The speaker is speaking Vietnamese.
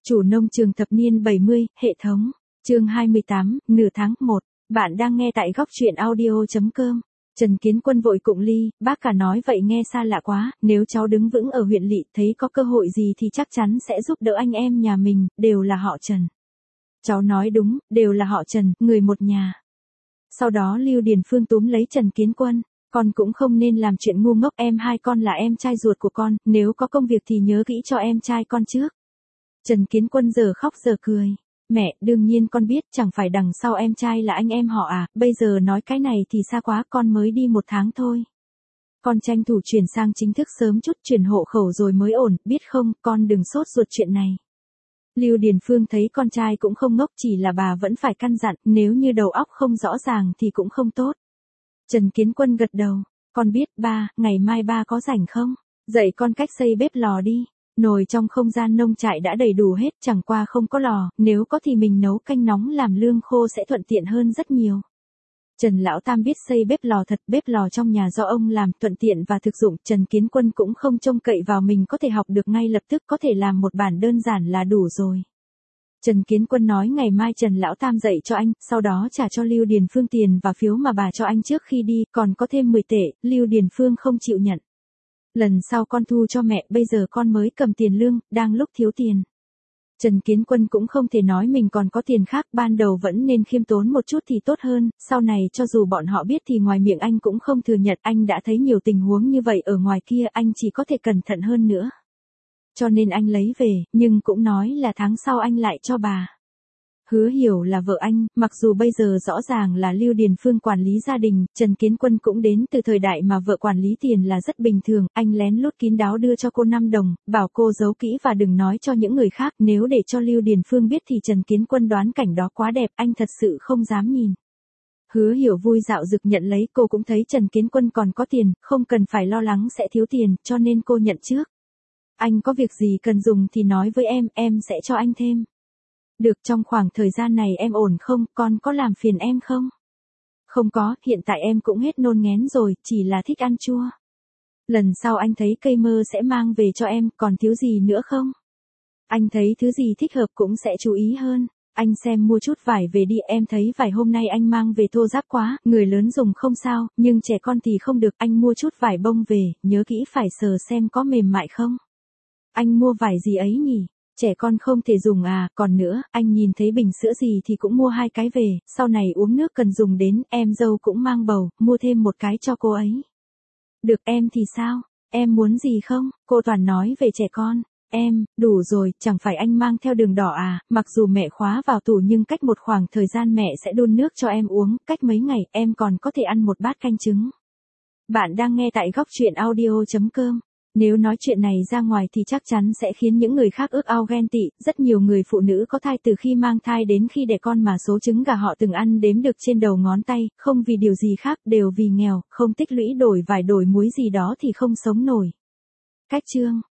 Chủ nông trường thập niên 70, hệ thống. Chương 28, nửa tháng 1. Bạn đang nghe tại góc truyện audio.com. Trần Kiến Quân vội cụng ly, bác cả nói vậy nghe xa lạ quá, nếu cháu đứng vững ở huyện lỵ thấy có cơ hội gì thì chắc chắn sẽ giúp đỡ anh em nhà mình, đều là họ Trần. Cháu nói đúng, đều là họ Trần, người một nhà. Sau đó Lưu Điền Phương túm lấy Trần Kiến Quân. Con cũng không nên làm chuyện ngu ngốc, em hai con là em trai ruột của con, nếu có công việc thì nhớ kỹ cho em trai con trước. Trần Kiến Quân giờ khóc giờ cười. Mẹ, đương nhiên con biết, chẳng phải đằng sau em trai là anh em họ à, bây giờ nói cái này thì xa quá, con mới đi 1 tháng thôi. Con tranh thủ chuyển sang chính thức sớm chút, chuyển hộ khẩu rồi mới ổn, biết không, con đừng sốt ruột chuyện này. Lưu Điền Phương thấy con trai cũng không ngốc, chỉ là bà vẫn phải căn dặn, nếu như đầu óc không rõ ràng thì cũng không tốt. Trần Kiến Quân gật đầu, con biết ba, ngày mai ba có rảnh không? Dạy con cách xây bếp lò đi. Nồi trong không gian nông trại đã đầy đủ hết, chẳng qua không có lò, nếu có thì mình nấu canh nóng làm lương khô sẽ thuận tiện hơn rất nhiều. Trần Lão Tam biết xây bếp lò thật, bếp lò trong nhà do ông làm, thuận tiện và thực dụng, Trần Kiến Quân cũng không trông cậy vào mình có thể học được ngay lập tức, có thể làm một bản đơn giản là đủ rồi. Trần Kiến Quân nói ngày mai Trần Lão Tam dạy cho anh, sau đó trả cho Lưu Điền Phương tiền và phiếu mà bà cho anh trước khi đi, còn có thêm 10 tệ, Lưu Điền Phương không chịu nhận. Lần sau con thu cho mẹ, bây giờ con mới cầm tiền lương, đang lúc thiếu tiền. Trần Kiến Quân cũng không thể nói mình còn có tiền khác, ban đầu vẫn nên khiêm tốn một chút thì tốt hơn, sau này cho dù bọn họ biết thì ngoài miệng anh cũng không thừa nhận, anh đã thấy nhiều tình huống như vậy ở ngoài kia, anh chỉ có thể cẩn thận hơn nữa. Cho nên anh lấy về, nhưng cũng nói là tháng sau anh lại cho bà. Hứa Hiểu là vợ anh, mặc dù bây giờ rõ ràng là Lưu Điền Phương quản lý gia đình, Trần Kiến Quân cũng đến từ thời đại mà vợ quản lý tiền là rất bình thường, anh lén lút kín đáo đưa cho cô 5 đồng, bảo cô giấu kỹ và đừng nói cho những người khác, nếu để cho Lưu Điền Phương biết thì Trần Kiến Quân đoán cảnh đó quá đẹp, anh thật sự không dám nhìn. Hứa Hiểu vui dạo dực nhận lấy, cô cũng thấy Trần Kiến Quân còn có tiền, không cần phải lo lắng sẽ thiếu tiền, cho nên cô nhận trước. Anh có việc gì cần dùng thì nói với em sẽ cho anh thêm. Được, trong khoảng thời gian này em ổn không, con có làm phiền em không? Không có, hiện tại em cũng hết nôn nghén rồi, chỉ là thích ăn chua. Lần sau anh thấy cây mơ sẽ mang về cho em, còn thiếu gì nữa không? Anh thấy thứ gì thích hợp cũng sẽ chú ý hơn. Anh xem mua chút vải về đi, em thấy vải hôm nay anh mang về thô ráp quá, người lớn dùng không sao, nhưng trẻ con thì không được, anh mua chút vải bông về, nhớ kỹ phải sờ xem có mềm mại không. Anh mua vải gì ấy nhỉ? Trẻ con không thể dùng à, còn nữa, anh nhìn thấy bình sữa gì thì cũng mua 2 cái về, sau này uống nước cần dùng đến, em dâu cũng mang bầu, mua thêm 1 cái cho cô ấy. Được, em thì sao, em muốn gì không, cô toàn nói về trẻ con, em, đủ rồi, chẳng phải anh mang theo đường đỏ à, mặc dù mẹ khóa vào tủ nhưng cách một khoảng thời gian mẹ sẽ đun nước cho em uống, cách mấy ngày, em còn có thể ăn 1 bát canh trứng. Bạn đang nghe tại góc truyện audio.com. Nếu nói chuyện này ra ngoài thì chắc chắn sẽ khiến những người khác ước ao ghen tị, rất nhiều người phụ nữ có thai từ khi mang thai đến khi đẻ con mà số trứng gà họ từng ăn đếm được trên đầu ngón tay, không vì điều gì khác, đều vì nghèo, không tích lũy đổi vải đổi muối gì đó thì không sống nổi. Cách chương